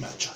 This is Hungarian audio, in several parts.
meccsa.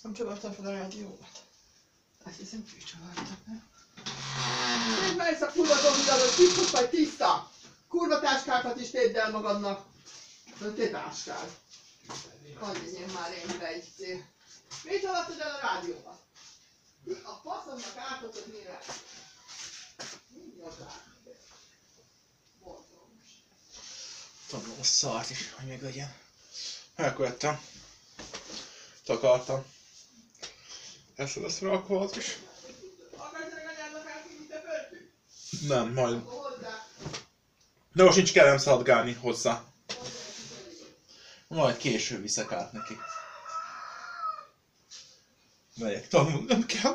Nem csavartam fel a rádiómat. Azt hiszem, hogy csavartam fel. Én mehetsz a kurva dombidalod, tisztos vagy tiszta! Kurva táskákat is tédd el magadnak. De te táskád. Hagyj már én be egy. Mit alattad el a rádiómat? A faszomnak átadod mire? Mindjárt át. Borzalmas. Tudom, a szart is, hogy még legyen. Elkövettem. Takartam. Ezt lesz rakva az is. Akarsz meg anyádnak átvinni te föltük? Nem, majd. Akkor hozzá. De most nincs kellem szaladgálni hozzá. Majd később viszek át neki. Megyek tanulni, nem kell.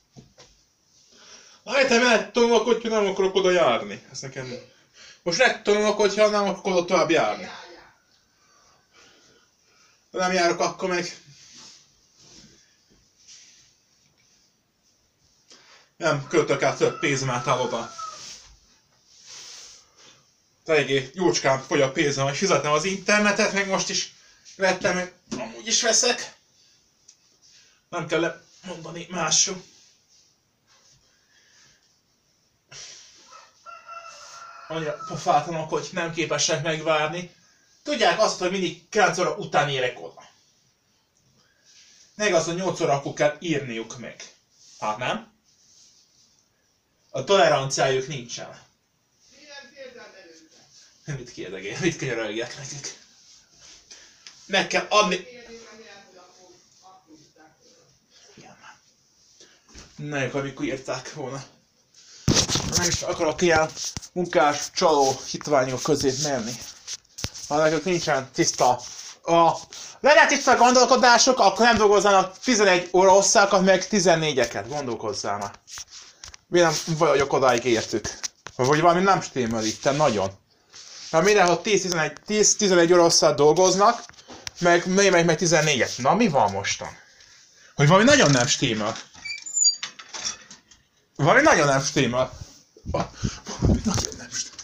Állítom, el tanulok, hogyha nem akarok oda járni. Ez nekem... Most megtanulok, hogyha nem akarok oda tovább járni. Ha nem járok, akkor meg... Nem költök át több pénzemet el oda. Eléggé jócskán fogy a pénzem, hogy fizetnem az internetet, meg most is vettem, meg amúgy is veszek. Nem kell mondani másról. Annyira pofátlanok, hogy nem képesek megvárni. Tudják azt, hogy mindig 9 óra után érek oda. Meg az, hogy 8 óra akkor kell írniuk meg. Hát nem? A toleranciájuk nincsen. Mit kérdegél? Mit könyöröljek nekik? Meg kell adni... Igen. Ne, amikor írták volna. Nem is akarok ilyen munkás, csaló hitványok közé menni. Ha nekik nincsen tiszta... Legyen tiszta gondolkodások, akkor nem dolgozzanak 11 óra osszákat, meg 14-eket. Gondolkozzának. Mi nem vagyok odáig értük. Vagy valami nem stimmel itt, nagyon. Mert mindenhol 10-11 óra hosszat dolgoznak, meg 14-et. Na mi van mostan? Hogy valami nagyon nem stimmel. Valami nagyon nem stimmel. Valami nagyon nem stimmel.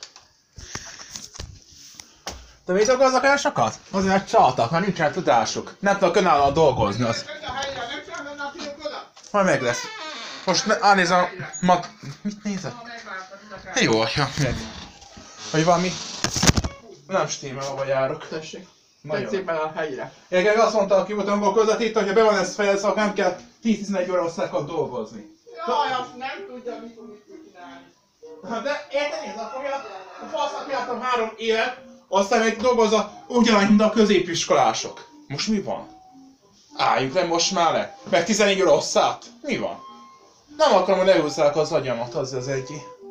De mit dolgoznak olyan sokat? Azért meg csaltak, mert nincsen tudásuk. Nem tudok önállóan dolgozni. Az... Majd meg lesz. Most elnézem a Mit nézek? Jó, ja, meg. Hogy valami... Nem stimmel, ahova járok. Tessék. Nagyon. Szépen a helyre. Én azt mondta a kivutomból közvetítő, hogyha be van ez fejezve, akkor nem kell 10-11 óra osztálykat dolgozni. Jaj, azt nem tudja, mit tud csinálni. De érted, akkor a fasznak jártam 3 évet, aztán meg dolgozza ugyanúgy, mint a középiskolások. Most mi van? Álljunk le most már le. Meg 14 óra osztát? Mi van? Nem akarom, hogy lehúzzák az agyamat, az az egyik.